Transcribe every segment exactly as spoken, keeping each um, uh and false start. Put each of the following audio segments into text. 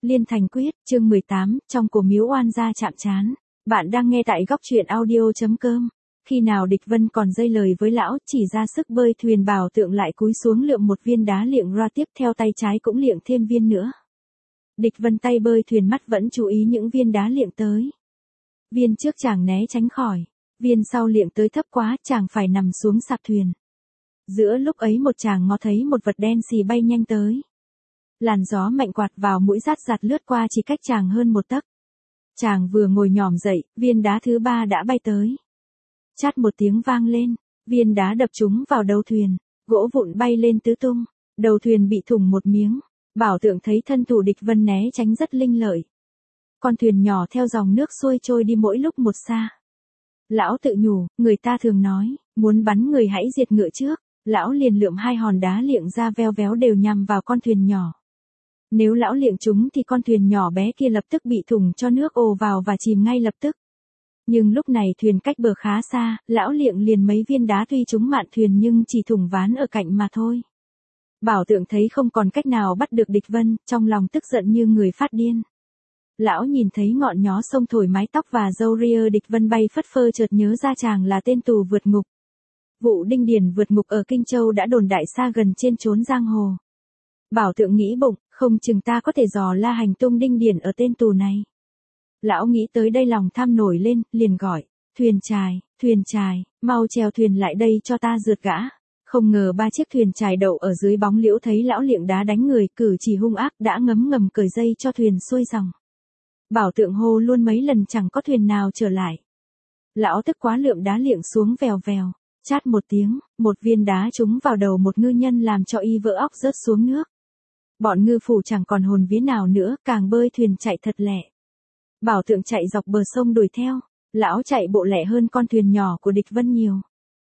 Liên Thành Quyết, chương mười tám, trong cổ miếu oan gia chạm trán. Bạn đang nghe tại góc truyện audio.com. Khi nào Địch Vân còn dây lời với lão, chỉ ra sức bơi thuyền, Bảo Tượng lại cúi xuống lượm một viên đá liệng ra, tiếp theo tay trái cũng liệng thêm viên nữa. Địch Vân tay bơi thuyền, mắt vẫn chú ý những viên đá liệng tới. Viên trước chàng né tránh khỏi, viên sau liệng tới thấp quá, chàng phải nằm xuống sạp thuyền. Giữa lúc ấy một chàng ngó thấy một vật đen xì bay nhanh tới. Làn gió mạnh quạt vào mũi, rát rạt lướt qua, chỉ cách chàng hơn một tấc. Chàng vừa ngồi nhòm dậy, viên đá thứ ba đã bay tới. Chát một tiếng vang lên, viên đá đập trúng vào đầu thuyền, gỗ vụn bay lên tứ tung, đầu thuyền bị thủng một miếng. Bảo Tượng thấy thân thủ Địch Vân né tránh rất linh lợi. Con thuyền nhỏ theo dòng nước xuôi trôi đi mỗi lúc một xa. Lão tự nhủ, người ta thường nói, muốn bắn người hãy diệt ngựa trước. Lão liền lượm hai hòn đá liệng ra veo véo đều nhằm vào con thuyền nhỏ. Nếu lão liệng chúng thì con thuyền nhỏ bé kia lập tức bị thủng cho nước ồ vào và chìm ngay lập tức. Nhưng lúc này thuyền cách bờ khá xa, lão liệng liền mấy viên đá tuy trúng mạn thuyền nhưng chỉ thủng ván ở cạnh mà thôi. Bảo Tượng thấy không còn cách nào bắt được Địch Vân, trong lòng tức giận như người phát điên. Lão nhìn thấy ngọn gió sông thổi mái tóc và râu ria Địch Vân bay phất phơ, chợt nhớ ra chàng là tên tù vượt ngục. Vụ Đinh Điền vượt ngục ở Kinh Châu đã đồn đại xa gần trên chốn giang hồ. Bảo Tượng nghĩ bụng, không chừng ta có thể dò la hành tung Đinh Điền ở tên tù này. Lão nghĩ tới đây lòng tham nổi lên, liền gọi, thuyền chài, thuyền chài, mau chèo thuyền lại đây cho ta rượt gã. Không ngờ ba chiếc thuyền chài đậu ở dưới bóng liễu, thấy lão liệng đá đánh người, cử chỉ hung ác, đã ngấm ngầm cởi dây cho thuyền xuôi dòng. Bảo Tượng hô luôn mấy lần chẳng có thuyền nào trở lại. Lão tức quá lượm đá liệng xuống vèo vèo. Chát một tiếng, một viên đá trúng vào đầu một ngư nhân làm cho y vỡ óc rớt xuống nước. Bọn ngư phủ chẳng còn hồn vía nào nữa, càng bơi thuyền chạy thật lẹ. Bảo Tượng chạy dọc bờ sông đuổi theo, lão chạy bộ lẹ hơn con thuyền nhỏ của Địch Vân nhiều.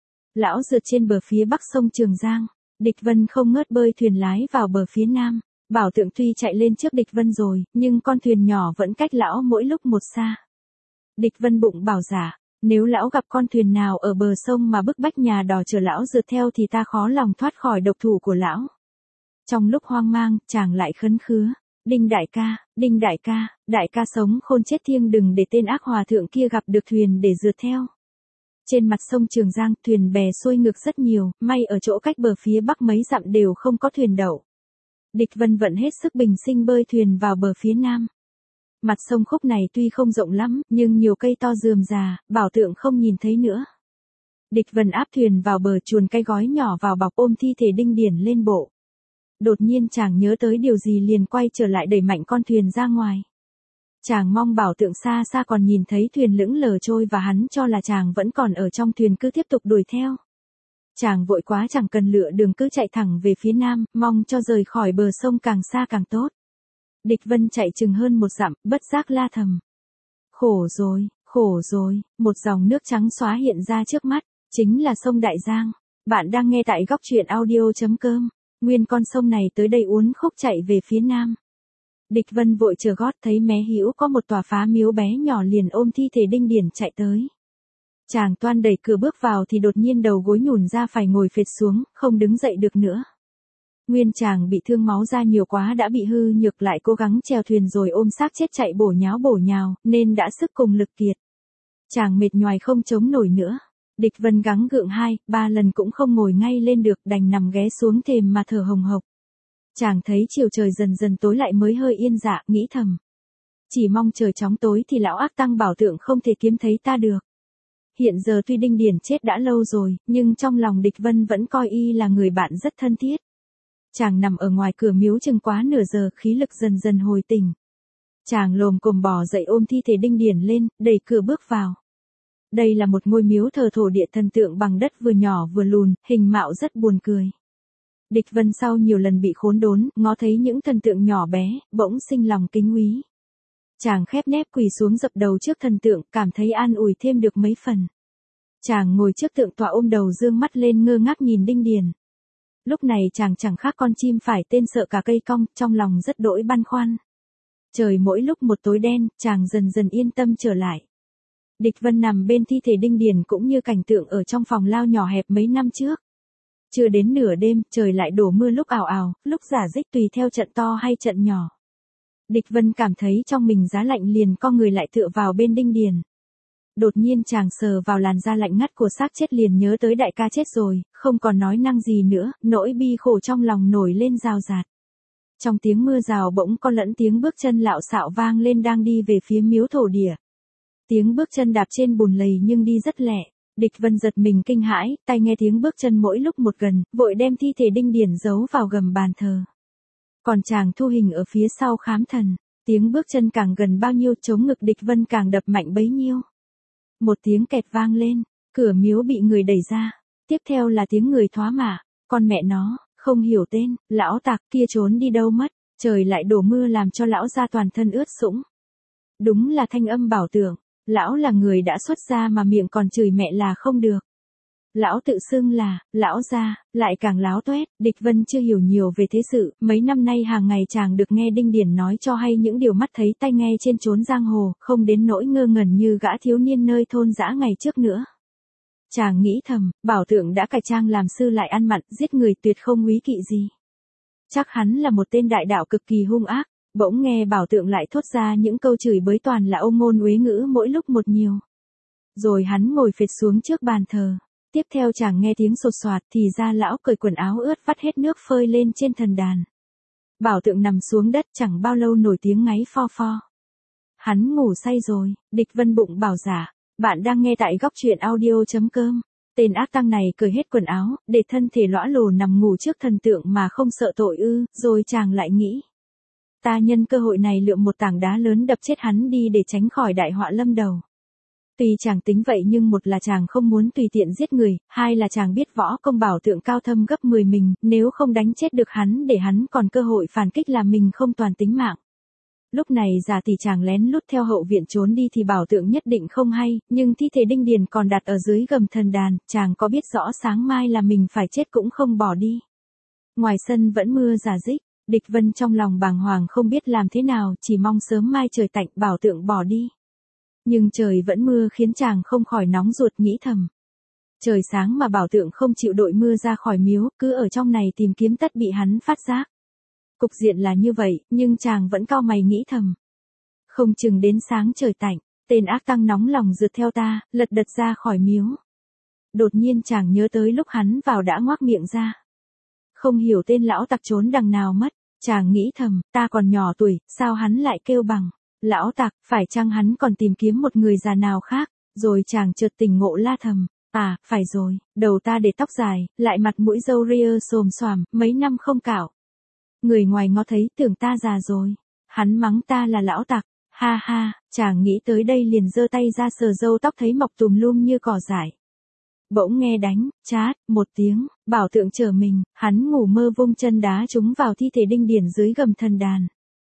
Lão rượt trên bờ phía bắc sông Trường Giang, Địch Vân không ngớt bơi thuyền lái vào bờ phía nam. Bảo Tượng tuy chạy lên trước Địch Vân rồi, nhưng con thuyền nhỏ vẫn cách lão mỗi lúc một xa. Địch Vân bụng bảo giả, nếu lão gặp con thuyền nào ở bờ sông mà bức bách nhà đò chờ lão rượt theo thì ta khó lòng thoát khỏi độc thủ của lão. Trong lúc hoang mang, chàng lại khấn khứa, Đinh đại ca, Đinh đại ca, đại ca sống khôn chết thiêng, đừng để tên ác hòa thượng kia gặp được thuyền để rượt theo. Trên mặt sông Trường Giang, thuyền bè xuôi ngược rất nhiều, may ở chỗ cách bờ phía bắc mấy dặm đều không có thuyền đậu. Địch Vân vận hết sức bình sinh bơi thuyền vào bờ phía nam. Mặt sông khúc này tuy không rộng lắm, nhưng nhiều cây to rườm rà, Bảo Tượng không nhìn thấy nữa. Địch Vân áp thuyền vào bờ, chuồn cái gói nhỏ vào bọc, ôm thi thể Đinh Điền lên bộ. Đột nhiên chàng nhớ tới điều gì, liền quay trở lại đẩy mạnh con thuyền ra ngoài. Chàng mong Bảo Tượng xa xa còn nhìn thấy thuyền lững lờ trôi và hắn cho là chàng vẫn còn ở trong thuyền, cứ tiếp tục đuổi theo. Chàng vội quá chẳng cần lựa đường, cứ chạy thẳng về phía nam, mong cho rời khỏi bờ sông càng xa càng tốt. Địch Vân chạy chừng hơn một dặm, bất giác la thầm. Khổ rồi, khổ rồi, một dòng nước trắng xóa hiện ra trước mắt, chính là sông Đại Giang. Bạn đang nghe tại góc truyện audio.com. Nguyên con sông này tới đây uốn khúc chạy về phía nam. Địch Vân vội chờ gót, thấy mé hữu có một tòa phá miếu bé nhỏ, liền ôm thi thể Đinh Điền chạy tới. Chàng toan đẩy cửa bước vào thì đột nhiên đầu gối nhùn ra, phải ngồi phệt xuống, không đứng dậy được nữa. Nguyên chàng bị thương máu ra nhiều quá, đã bị hư nhược, lại cố gắng chèo thuyền rồi ôm xác chết chạy bổ nháo bổ nhào, nên đã sức cùng lực kiệt. Chàng mệt nhoài không chống nổi nữa. Địch Vân gắng gượng hai, ba lần cũng không ngồi ngay lên được, đành nằm ghé xuống thềm mà thở hồng hộc. Chàng thấy chiều trời dần dần tối lại mới hơi yên dạ, nghĩ thầm. Chỉ mong trời chóng tối thì lão ác tăng Bảo Tượng không thể kiếm thấy ta được. Hiện giờ tuy Đinh Điền chết đã lâu rồi, nhưng trong lòng Địch Vân vẫn coi y là người bạn rất thân thiết. Chàng nằm ở ngoài cửa miếu chừng quá nửa giờ, khí lực dần dần hồi tỉnh. Chàng lồm cồm bò dậy, ôm thi thể Đinh Điền lên, đẩy cửa bước vào. Đây là một ngôi miếu thờ thổ địa thần tượng bằng đất, vừa nhỏ vừa lùn, hình mạo rất buồn cười. Địch Vân sau nhiều lần bị khốn đốn, ngó thấy những thần tượng nhỏ bé, bỗng sinh lòng kính quý. Chàng khép nép quỳ xuống dập đầu trước thần tượng, cảm thấy an ủi thêm được mấy phần. Chàng ngồi trước tượng tọa, ôm đầu dương mắt lên, ngơ ngác nhìn Đinh Điền. Lúc này chàng chẳng khác con chim phải tên sợ cả cây cong, trong lòng rất đỗi băn khoăn. Trời mỗi lúc một tối đen, chàng dần dần yên tâm trở lại. Địch Vân nằm bên thi thể Đinh Điền cũng như cảnh tượng ở trong phòng lao nhỏ hẹp mấy năm trước. Chưa đến nửa đêm, trời lại đổ mưa, lúc ào ào, lúc rả rích, tùy theo trận to hay trận nhỏ. Địch Vân cảm thấy trong mình giá lạnh liền co người lại tựa vào bên Đinh Điền. Đột nhiên chàng sờ vào làn da lạnh ngắt của xác chết liền nhớ tới đại ca chết rồi, không còn nói năng gì nữa, nỗi bi khổ trong lòng nổi lên rào rạt. Trong tiếng mưa rào bỗng có lẫn tiếng bước chân lạo xạo vang lên đang đi về phía miếu thổ địa. Tiếng bước chân đạp trên bùn lầy nhưng đi rất lẹ. Địch Vân giật mình kinh hãi, tai nghe tiếng bước chân mỗi lúc một gần, vội đem thi thể Đinh Điền giấu vào gầm bàn thờ. Còn chàng Thu Hình ở phía sau khám thần, tiếng bước chân càng gần bao nhiêu chống ngực Địch Vân càng đập mạnh bấy nhiêu. Một tiếng kẹt vang lên, cửa miếu bị người đẩy ra, tiếp theo là tiếng người thoá mạ, con mẹ nó, không hiểu tên, lão tặc kia trốn đi đâu mất, trời lại đổ mưa làm cho lão gia toàn thân ướt sũng. Đúng là Thanh Âm Bảo Tượng, lão là người đã xuất gia mà miệng còn chửi mẹ là không được. Lão tự xưng là, lão gia, lại càng láo toét. Địch Vân chưa hiểu nhiều về thế sự, mấy năm nay hàng ngày chàng được nghe Đinh Điền nói cho hay những điều mắt thấy tai nghe trên chốn giang hồ, không đến nỗi ngơ ngẩn như gã thiếu niên nơi thôn dã ngày trước nữa. Chàng nghĩ thầm, Bảo Tượng đã cải trang làm sư lại ăn mặn, giết người tuyệt không úy kỵ gì. Chắc hắn là một tên đại đạo cực kỳ hung ác. Bỗng nghe Bảo Tượng lại thốt ra những câu chửi bới toàn là ôn ngôn uế ngữ mỗi lúc một nhiều. Rồi hắn ngồi phịch xuống trước bàn thờ. Tiếp theo chàng nghe tiếng sột soạt thì ra lão cởi quần áo ướt vắt hết nước phơi lên trên thần đàn. Bảo Tượng nằm xuống đất chẳng bao lâu nổi tiếng ngáy pho pho. Hắn ngủ say rồi. Địch Vân bụng bảo giả. Bạn đang nghe tại góc truyện audio chấm com. Tên ác tăng này cởi hết quần áo, để thân thể lõa lồ nằm ngủ trước thần tượng mà không sợ tội ư, rồi chàng lại nghĩ. Ta nhân cơ hội này lượm một tảng đá lớn đập chết hắn đi để tránh khỏi đại họa lâm đầu. Tuy chàng tính vậy nhưng một là chàng không muốn tùy tiện giết người, hai là chàng biết võ công Bảo Tượng cao thâm gấp mười mình, nếu không đánh chết được hắn để hắn còn cơ hội phản kích là mình không toàn tính mạng. Lúc này giả tỷ chàng lén lút theo hậu viện trốn đi thì Bảo Tượng nhất định không hay, nhưng thi thể Đinh Điền còn đặt ở dưới gầm thần đàn, chàng có biết rõ sáng mai là mình phải chết cũng không bỏ đi. Ngoài sân vẫn mưa rả rích. Địch Vân trong lòng bàng hoàng không biết làm thế nào, chỉ mong sớm mai trời tạnh Bảo Tượng bỏ đi. Nhưng trời vẫn mưa khiến chàng không khỏi nóng ruột nghĩ thầm. Trời sáng mà Bảo Tượng không chịu đội mưa ra khỏi miếu, cứ ở trong này tìm kiếm tất bị hắn phát giác. Cục diện là như vậy, nhưng chàng vẫn cau mày nghĩ thầm. Không chừng đến sáng trời tạnh, tên ác tăng nóng lòng rượt theo ta, lật đật ra khỏi miếu. Đột nhiên chàng nhớ tới lúc hắn vào đã ngoác miệng ra. Không hiểu tên lão tặc trốn đằng nào mất, chàng nghĩ thầm, ta còn nhỏ tuổi, sao hắn lại kêu bằng, lão tặc, phải chăng hắn còn tìm kiếm một người già nào khác, rồi chàng chợt tỉnh ngộ la thầm, à, phải rồi, đầu ta để tóc dài, lại mặt mũi râu ria xồm xoàm, mấy năm không cạo. Người ngoài ngó thấy tưởng ta già rồi, hắn mắng ta là lão tặc, ha ha, chàng nghĩ tới đây liền giơ tay ra sờ râu tóc thấy mọc tùm lum như cỏ dại. Bỗng nghe đánh, chát, một tiếng, Bảo Tượng trở mình, hắn ngủ mơ vung chân đá trúng vào thi thể Đinh Điền dưới gầm thần đàn.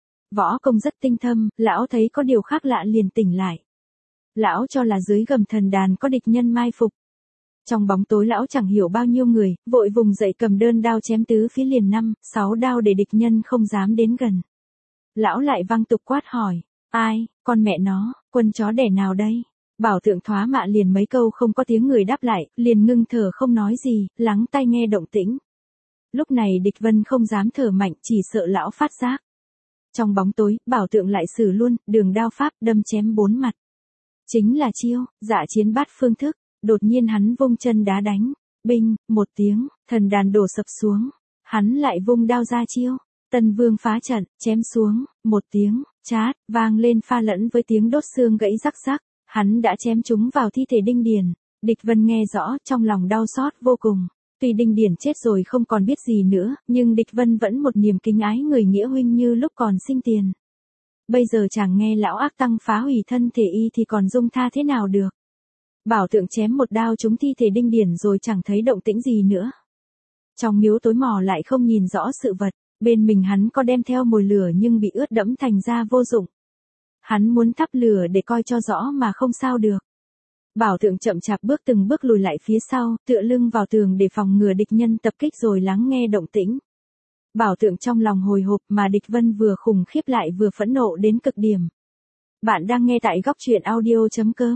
Võ công rất tinh thâm, lão thấy có điều khác lạ liền tỉnh lại. Lão cho là dưới gầm thần đàn có địch nhân mai phục. Trong bóng tối lão chẳng hiểu bao nhiêu người, vội vùng dậy cầm đơn đao chém tứ phía liền năm, sáu đao để địch nhân không dám đến gần. Lão lại văng tục quát hỏi, ai, con mẹ nó, quân chó đẻ nào đây? Bảo Tượng thoá mạ liền mấy câu không có tiếng người đáp lại, liền ngưng thở không nói gì, lắng tai nghe động tĩnh. Lúc này Địch Vân không dám thở mạnh, chỉ sợ lão phát giác. Trong bóng tối, Bảo Tượng lại sử luôn, đường đao pháp, đâm chém bốn mặt. Chính là chiêu, dạ chiến bát phương thức, đột nhiên hắn vung chân đá đánh, binh, một tiếng, thần đàn đổ sập xuống. Hắn lại vung đao ra chiêu, Tân Vương phá trận, chém xuống, một tiếng, chát, vang lên pha lẫn với tiếng đốt xương gãy rắc rắc. Hắn đã chém chúng vào thi thể Đinh Điền. Địch Vân nghe rõ, trong lòng đau xót vô cùng. Tuy Đinh Điền chết rồi không còn biết gì nữa, nhưng Địch Vân vẫn một niềm kính ái người nghĩa huynh như lúc còn sinh tiền. Bây giờ chàng nghe lão ác tăng phá hủy thân thể y thì còn dung tha thế nào được. Bảo Tượng chém một đao trúng thi thể Đinh Điền rồi chẳng thấy động tĩnh gì nữa. Trong miếu tối mò lại không nhìn rõ sự vật, bên mình hắn có đem theo mồi lửa nhưng bị ướt đẫm thành ra vô dụng. Hắn muốn thắp lửa để coi cho rõ mà không sao được. Bảo Tượng chậm chạp bước từng bước lùi lại phía sau, tựa lưng vào tường để phòng ngừa địch nhân tập kích rồi lắng nghe động tĩnh. Bảo Tượng trong lòng hồi hộp mà Địch Vân vừa khủng khiếp lại vừa phẫn nộ đến cực điểm. Bạn đang nghe tại góc truyện audio chấm com.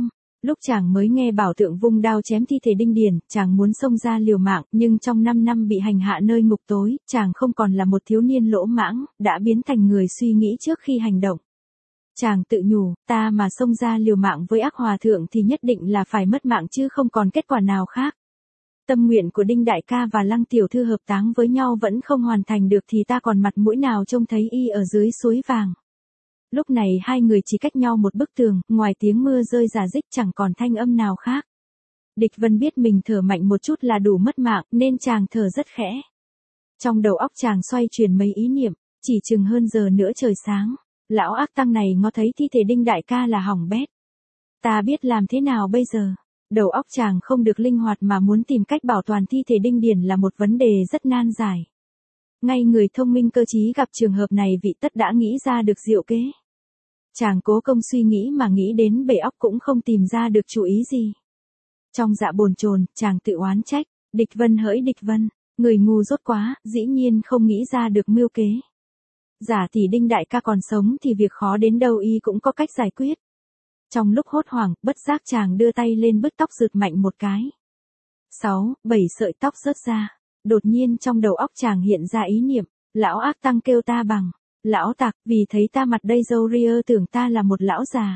Lúc chàng mới nghe bảo tượng vung đao chém thi thể Đinh Điền, chàng muốn xông ra liều mạng, nhưng trong năm năm bị hành hạ nơi ngục tối, chàng không còn là một thiếu niên lỗ mãng, đã biến thành người suy nghĩ trước khi hành động. Chàng tự nhủ, ta mà xông ra liều mạng với ác hòa thượng thì nhất định là phải mất mạng chứ không còn kết quả nào khác. Tâm nguyện của Đinh đại ca và Lăng tiểu thư hợp táng với nhau vẫn không hoàn thành được thì ta còn mặt mũi nào trông thấy y ở dưới suối vàng. Lúc này hai người chỉ cách nhau một bức tường, ngoài tiếng mưa rơi rả rích chẳng còn thanh âm nào khác. Địch Vân biết mình thở mạnh một chút là đủ mất mạng, nên chàng thở rất khẽ. Trong đầu óc chàng xoay chuyển mấy ý niệm, chỉ chừng hơn giờ nữa trời sáng. Lão ác tăng này ngó thấy thi thể Đinh đại ca là hỏng bét. Ta biết làm thế nào bây giờ? Đầu óc chàng không được linh hoạt mà muốn tìm cách bảo toàn thi thể Đinh Điền là một vấn đề rất nan giải. Ngay người thông minh cơ trí gặp trường hợp này vị tất đã nghĩ ra được diệu kế. Chàng cố công suy nghĩ mà nghĩ đến bể óc cũng không tìm ra được chủ ý gì. Trong dạ bồn chồn, chàng tự oán trách, Địch Vân hỡi Địch Vân, người ngu dốt quá, dĩ nhiên không nghĩ ra được mưu kế. Giả tỷ Đinh đại ca còn sống thì việc khó đến đâu y cũng có cách giải quyết. Trong lúc hốt hoảng, bất giác chàng đưa tay lên bứt tóc rực mạnh một cái. Sáu, bảy sợi tóc rớt ra. Đột nhiên trong đầu óc chàng hiện ra ý niệm, lão ác tăng kêu ta bằng, lão tặc, vì thấy ta mặt đây râu ria tưởng ta là một lão già.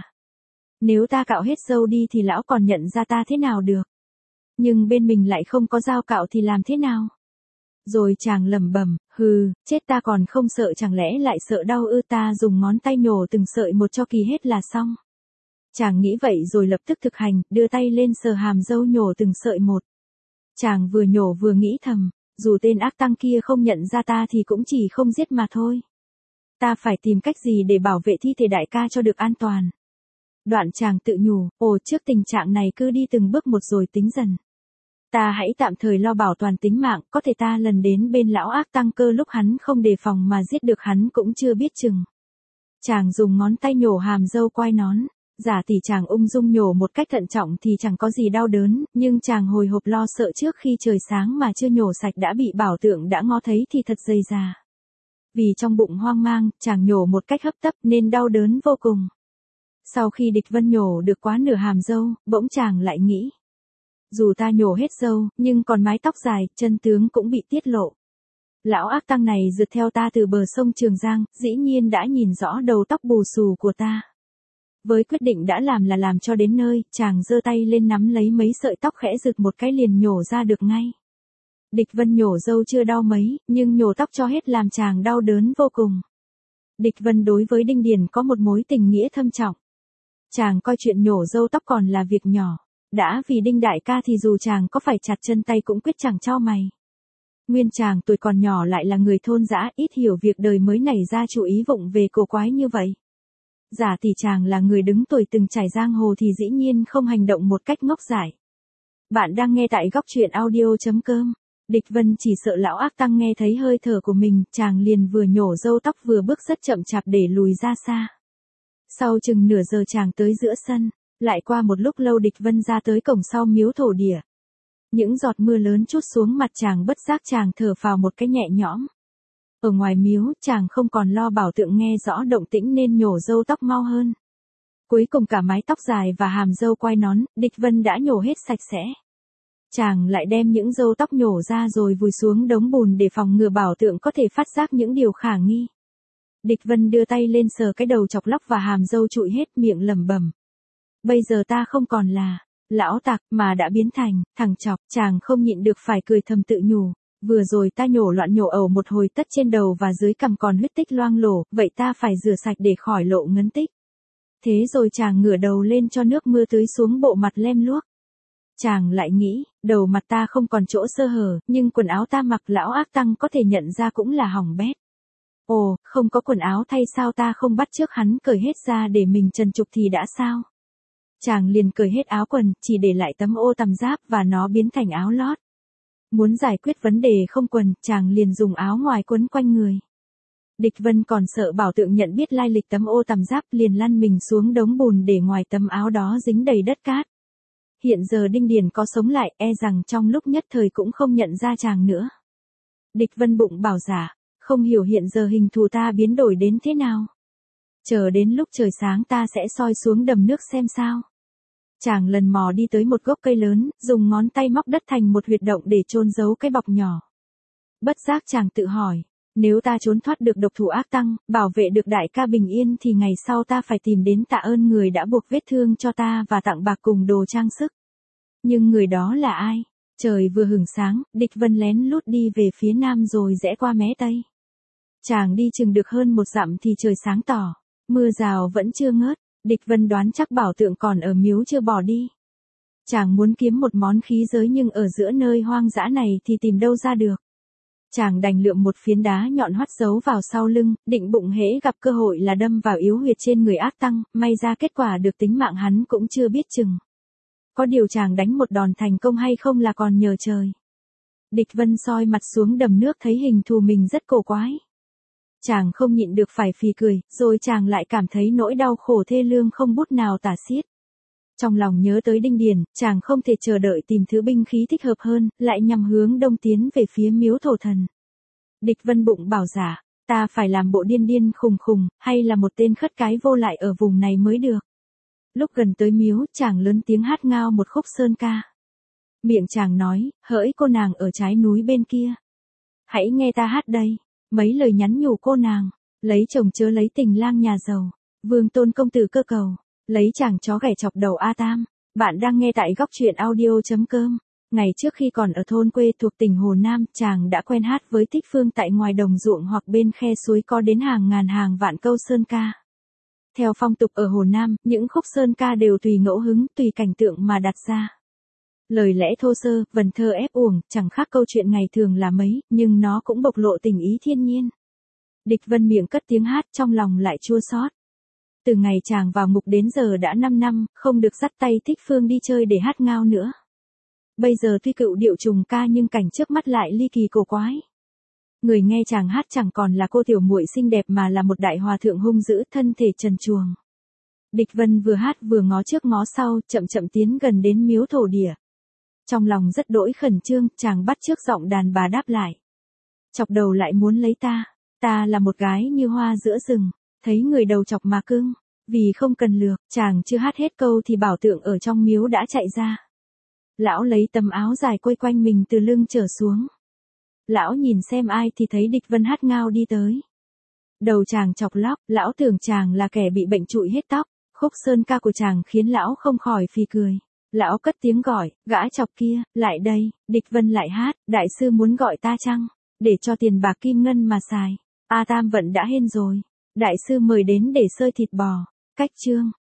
Nếu ta cạo hết râu đi thì lão còn nhận ra ta thế nào được. Nhưng bên mình lại không có dao cạo thì làm thế nào? Rồi chàng lẩm bẩm, hừ, chết ta còn không sợ chẳng lẽ lại sợ đau ư, ta dùng ngón tay nhổ từng sợi một cho kỳ hết là xong. Chàng nghĩ vậy rồi lập tức thực hành, đưa tay lên sờ hàm râu nhổ từng sợi một. Chàng vừa nhổ vừa nghĩ thầm, dù tên ác tăng kia không nhận ra ta thì cũng chỉ không giết mà thôi. Ta phải tìm cách gì để bảo vệ thi thể đại ca cho được an toàn. Đoạn chàng tự nhủ, ồ trước tình trạng này cứ đi từng bước một rồi tính dần. Ta hãy tạm thời lo bảo toàn tính mạng, có thể ta lần đến bên lão ác tăng cơ lúc hắn không đề phòng mà giết được hắn cũng chưa biết chừng. Chàng dùng ngón tay nhổ hàm râu quai nón. Giả tỷ chàng ung dung nhổ một cách thận trọng thì chẳng có gì đau đớn, nhưng chàng hồi hộp lo sợ trước khi trời sáng mà chưa nhổ sạch đã bị bảo tượng đã ngó thấy thì thật dây già. Vì trong bụng hoang mang, chàng nhổ một cách hấp tấp nên đau đớn vô cùng. Sau khi Địch Vân nhổ được quá nửa hàm râu, bỗng chàng lại nghĩ. Dù ta nhổ hết râu, nhưng còn mái tóc dài, chân tướng cũng bị tiết lộ. Lão ác tăng này rượt theo ta từ bờ sông Trường Giang, dĩ nhiên đã nhìn rõ đầu tóc bù xù của ta. Với quyết định đã làm là làm cho đến nơi, chàng giơ tay lên nắm lấy mấy sợi tóc khẽ rực một cái liền nhổ ra được ngay. Địch Vân nhổ râu chưa đau mấy, nhưng nhổ tóc cho hết làm chàng đau đớn vô cùng. Địch Vân đối với Đinh Điền có một mối tình nghĩa thâm trọng. Chàng coi chuyện nhổ râu tóc còn là việc nhỏ. Đã vì Đinh đại ca thì dù chàng có phải chặt chân tay cũng quyết chẳng cho mày. Nguyên chàng tuổi còn nhỏ lại là người thôn dã, ít hiểu việc đời mới nảy ra chủ ý vụng về cổ quái như vậy. Giả tỷ chàng là người đứng tuổi từng trải giang hồ thì dĩ nhiên không hành động một cách ngốc dại. Bạn đang nghe tại góc truyện audio chấm com. Địch Vân chỉ sợ lão ác tăng nghe thấy hơi thở của mình, chàng liền vừa nhổ râu tóc vừa bước rất chậm chạp để lùi ra xa. Sau chừng nửa giờ chàng tới giữa sân, lại qua một lúc lâu Địch Vân ra tới cổng sau miếu thổ địa. Những giọt mưa lớn trút xuống mặt chàng bất giác chàng thở phào một cái nhẹ nhõm. Ở ngoài miếu, chàng không còn lo bảo tượng nghe rõ động tĩnh nên nhổ râu tóc mau hơn. Cuối cùng cả mái tóc dài và hàm râu quai nón, Địch Vân đã nhổ hết sạch sẽ. Chàng lại đem những râu tóc nhổ ra rồi vùi xuống đống bùn để phòng ngừa bảo tượng có thể phát giác những điều khả nghi. Địch Vân đưa tay lên sờ cái đầu chọc lóc và hàm râu trụi hết miệng lẩm bẩm. Bây giờ ta không còn là lão tặc mà đã biến thành thằng chọc, chàng không nhịn được phải cười thầm tự nhủ. Vừa rồi ta nhổ loạn nhổ ẩu một hồi tất trên đầu và dưới cằm còn huyết tích loang lổ, vậy ta phải rửa sạch để khỏi lộ ngấn tích. Thế rồi chàng ngửa đầu lên cho nước mưa tưới xuống bộ mặt lem luốc. Chàng lại nghĩ, đầu mặt ta không còn chỗ sơ hở, nhưng quần áo ta mặc lão ác tăng có thể nhận ra cũng là hỏng bét. Ồ, không có quần áo thay sao ta không bắt trước hắn cởi hết ra để mình trần trục thì đã sao? Chàng liền cởi hết áo quần, chỉ để lại tấm ô tằm giáp và nó biến thành áo lót. Muốn giải quyết vấn đề không quần, chàng liền dùng áo ngoài quấn quanh người. Địch Vân còn sợ bảo tượng nhận biết lai lịch tấm ô tằm giáp liền lăn mình xuống đống bùn để ngoài tấm áo đó dính đầy đất cát. Hiện giờ Đinh Điền có sống lại, e rằng trong lúc nhất thời cũng không nhận ra chàng nữa. Địch Vân bụng bảo giả, không hiểu hiện giờ hình thù ta biến đổi đến thế nào. Chờ đến lúc trời sáng ta sẽ soi xuống đầm nước xem sao. Chàng lần mò đi tới một gốc cây lớn, dùng ngón tay móc đất thành một huyệt động để chôn giấu cái bọc nhỏ. Bất giác chàng tự hỏi, nếu ta trốn thoát được độc thủ ác tăng, bảo vệ được đại ca bình yên thì ngày sau ta phải tìm đến tạ ơn người đã buộc vết thương cho ta và tặng bạc cùng đồ trang sức. Nhưng người đó là ai? Trời vừa hửng sáng, Địch Vân lén lút đi về phía nam rồi rẽ qua mé tây. Chàng đi chừng được hơn một dặm thì trời sáng tỏ, mưa rào vẫn chưa ngớt, Địch Vân đoán chắc bảo tượng còn ở miếu chưa bỏ đi. Chàng muốn kiếm một món khí giới nhưng ở giữa nơi hoang dã này thì tìm đâu ra được. Chàng đành lượm một phiến đá nhọn hoắt giấu vào sau lưng, định bụng hễ gặp cơ hội là đâm vào yếu huyệt trên người ác tăng, may ra kết quả được tính mạng hắn cũng chưa biết chừng. Có điều chàng đánh một đòn thành công hay không là còn nhờ trời. Địch Vân soi mặt xuống đầm nước thấy hình thù mình rất cổ quái. Chàng không nhịn được phải phì cười, rồi chàng lại cảm thấy nỗi đau khổ thê lương không bút nào tả xiết. Trong lòng nhớ tới Đinh Điền, chàng không thể chờ đợi tìm thứ binh khí thích hợp hơn, lại nhằm hướng đông tiến về phía miếu thổ thần. Địch Vân bụng bảo giả, ta phải làm bộ điên điên khùng khùng, hay là một tên khất cái vô lại ở vùng này mới được. Lúc gần tới miếu, chàng lớn tiếng hát ngao một khúc sơn ca. Miệng chàng nói, hỡi cô nàng ở trái núi bên kia. Hãy nghe ta hát đây, mấy lời nhắn nhủ cô nàng, lấy chồng chớ lấy tình lang nhà giàu, vương tôn công tử cơ cầu, lấy chàng chó ghẻ chọc đầu A Tam. Bạn đang nghe tại góc truyện audio.com. Ngày trước khi còn ở thôn quê thuộc tỉnh Hồ Nam, chàng đã quen hát với Thích Phương tại ngoài đồng ruộng hoặc bên khe suối có đến hàng ngàn hàng vạn câu sơn ca. Theo phong tục ở Hồ Nam, những khúc sơn ca đều tùy ngẫu hứng, tùy cảnh tượng mà đặt ra. Lời lẽ thô sơ, vần thơ ép uổng, chẳng khác câu chuyện ngày thường là mấy, nhưng nó cũng bộc lộ tình ý thiên nhiên. Địch Vân miệng cất tiếng hát, trong lòng lại chua xót. Từ ngày chàng vào ngục đến giờ đã năm năm, không được dắt tay Thích Phương đi chơi để hát ngao nữa. Bây giờ tuy cựu điệu trùng ca nhưng cảnh trước mắt lại ly kỳ cổ quái. Người nghe chàng hát chẳng còn là cô tiểu muội xinh đẹp mà là một đại hòa thượng hung dữ, thân thể trần truồng. Địch Vân vừa hát vừa ngó trước ngó sau, chậm chậm tiến gần đến miếu thổ địa. Trong lòng rất đỗi khẩn trương, chàng bắt chước giọng đàn bà đáp lại. Chọc đầu lại muốn lấy ta, ta là một gái như hoa giữa rừng, thấy người đầu chọc mà cưng, vì không cần lược, chàng chưa hát hết câu thì bảo tượng ở trong miếu đã chạy ra. Lão lấy tấm áo dài quây quanh mình từ lưng trở xuống. Lão nhìn xem ai thì thấy Địch Vân hát ngao đi tới. Đầu chàng chọc lóc, lão tưởng chàng là kẻ bị bệnh trụi hết tóc, khúc sơn ca của chàng khiến lão không khỏi phì cười. Lão cất tiếng gọi, gã chọc kia, lại đây. Địch Vân lại hát, đại sư muốn gọi ta chăng, để cho tiền bạc kim ngân mà xài. A Tam vận đã hên rồi, đại sư mời đến để sơi thịt bò. Cách chương